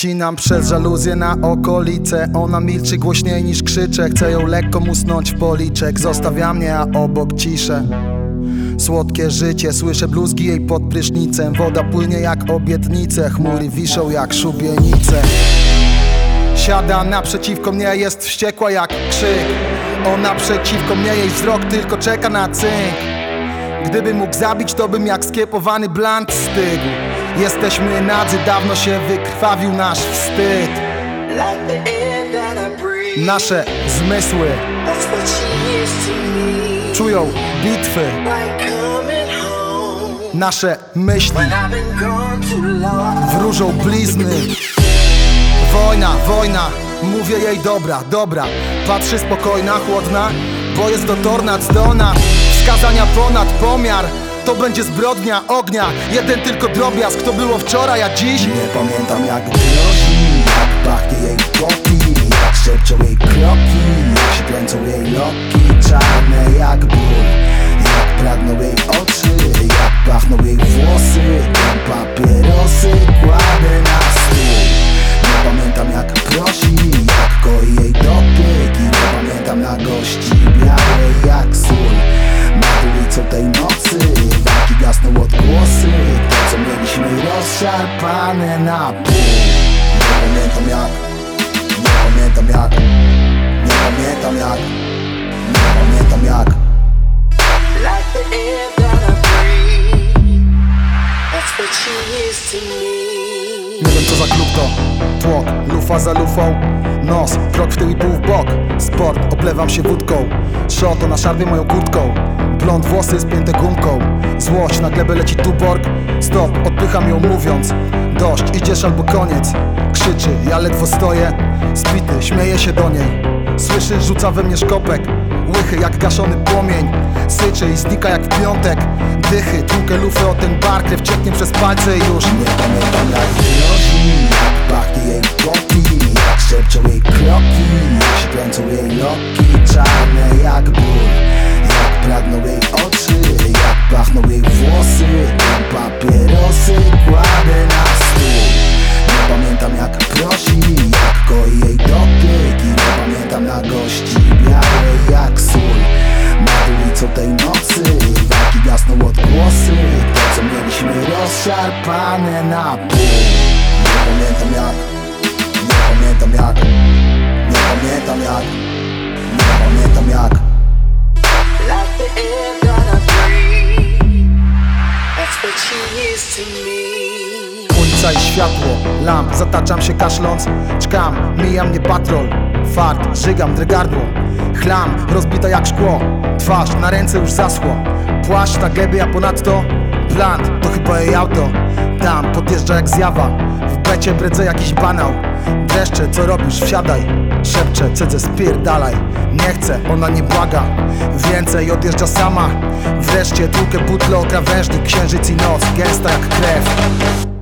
Ścinam przez żaluzję na okolice. Ona milczy głośniej niż krzyczę. Chcę ją lekko musnąć w policzek. Zostawia mnie, a obok ciszę. Słodkie życie, słyszę bluzgi jej pod prysznicem. Woda płynie jak obietnice, chmury wiszą jak szubienice. Siada naprzeciwko mnie, jest wściekła jak krzyk. Ona przeciwko mnie, jej wzrok tylko czeka na cynk. Gdybym mógł zabić, to bym jak skiepowany blant stygł. Jesteśmy nadzy, dawno się wykrwawił nasz wstyd. Nasze zmysły czują bitwy. Nasze myśli wróżą blizny. Wojna, wojna, mówię jej dobra, dobra. Patrzy spokojna, chłodna, bo jest to tornad zdolna. Wskazania ponad pomiar, to będzie zbrodnia ognia. Jeden tylko drobiazg, to było wczoraj, a dziś nie pamiętam jak grozi, jak pachnie jej popi, jak szepczą jej kroki, jak się kręcą jej loki. Czarne jak ból, jak pragną jej oczy, jak pachną jej włosy. Ten papierosy kładę na stół. Nie pamiętam jak prosi, jak koi jej dotyk. I nie pamiętam na gości białej jak sól. Nad ulicą tej nocy walki gasną odgłosy. To co mieliśmy rozszarpane na pół. Nie pamiętam jak, nie pamiętam jak, nie pamiętam jak, nie pamiętam jak. Like the air that I breathe, that's what she is to me. nie wiem co za klub to. Tłok, lufa za lufą. Nos, krok w tył i pół w bok. Sport, oplewam się wódką. Szoto na szarbie moją kurtką. Blond, włosy spięte gumką. Złość, na glebę leci tuborg. Stop, odpycham ją mówiąc dość, idziesz albo koniec. Krzyczy, ja ledwo stoję. Zbity, śmieje się do niej. Słyszy, rzuca we mnie szkopek. Łychy jak gaszony płomień. Syczy i znika jak w piątek. Dychy, tłukę lufy o ten bar. Krew cieknie przez palce i już Nie pamiętam jak grozi, jak pachnie jej popi, jak szepczą jej kroki, jak się kręcą jej loki. Czarne jak ból, jak pragną jej oczy, jak pachną jej włosy. Ten papierosy kładę na stół. Nie pamiętam jak prosi, jak koi jej dotyk. I nie pamiętam na gości białej jak sól. Nad ulicą tej nocy walki gasną odgłosy. To co mieliśmy rozszarpane na pół. Nie pamiętam jak, nie pamiętam jak, nie pamiętam jak, nie pamiętam jak. Like the air that I breathe, that's what she is to me. ulica i światło lamp, zataczam się kaszląc. Czkam, mija mnie patrol. Fart, żygam, drę gardło. Chlam, rozbita jak szkło. Twarz, na ręce już zaschło. Płaszcz na gębie, a ponadto blant, to chyba jej auto. Tam, podjeżdża jak zjawa. W becie bredzę jakiś banał. Dreszcze, co robisz? Wsiadaj. Szepczę, cedzę, spierdalaj. Nie chcę, ona nie błaga. Więcej, odjeżdża sama. Wreszcie tłukę butle o krawężnik. Księżyc i noc, gęsta jak krew.